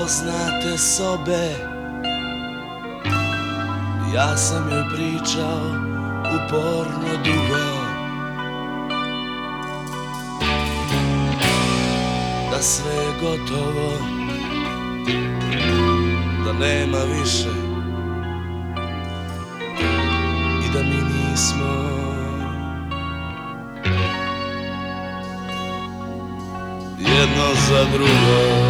poznate sobe. Ja sam joj pričao uporno dugo da sve je gotovo, da nema više i da mi nismo jedno za drugo.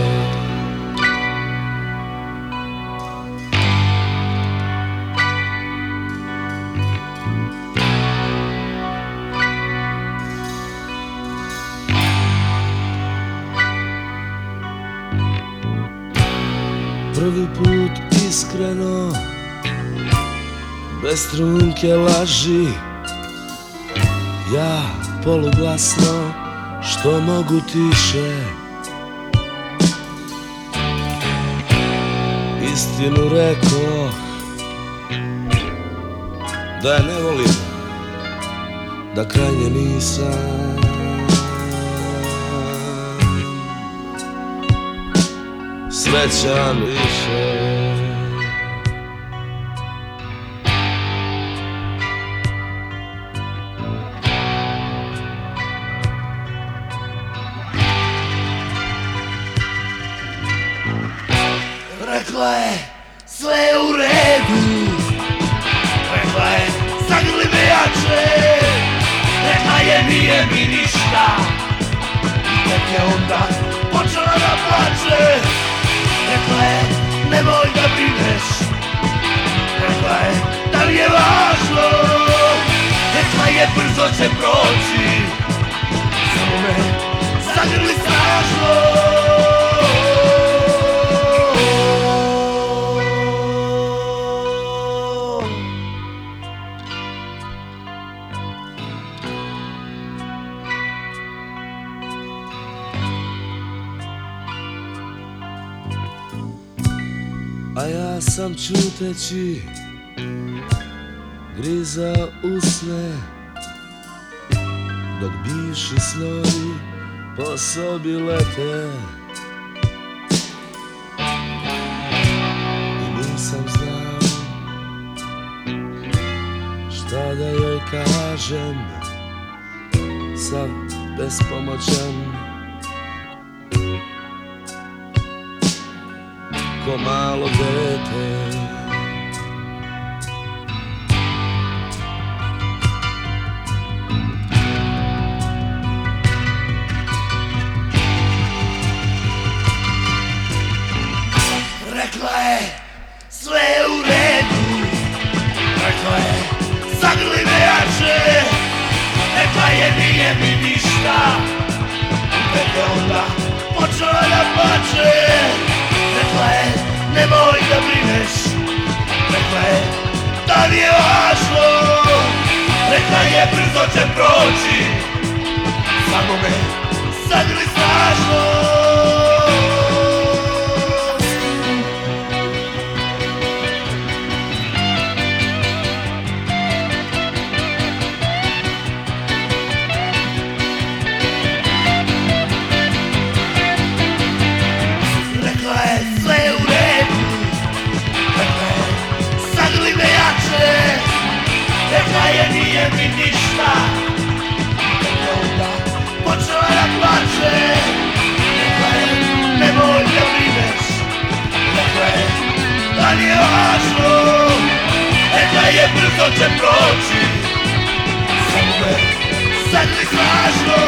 Prvi put iskreno, bez trunke laži, ja poluglasno, što mogu tiše, istinu rekoh, da je ne volim, da krajnje nisam srećan više. Rekla je sve je u redu, rekla je zagrli me jače, rekla je nije mi ništa, tek je onda počela da plače. Rekla je nemoj da brineš, rekla je da li je važno, rekla je brzo će proći, samo me zagrli snažno. A ja sam čuteći grizao usne, dok bivši snovi po sobi lete. I nisam znao šta da joj kažem, sav bespomoćan ko malo dete. Rekla je sve je u redu, rekla je zagrli me jače, rekla je nije mi ništa, tek je onda počela da plače. Rekla je nemoj da brineš, rekla je da li je važno, rekla je brzo će proći, samo me zagrli snažno. Rekla je nije mi ništa, tek je onda počela da plače. Rekla je nemoj da brineš, rekla je da li je važno, rekla je brzo će proći, samo me zagrli snažno.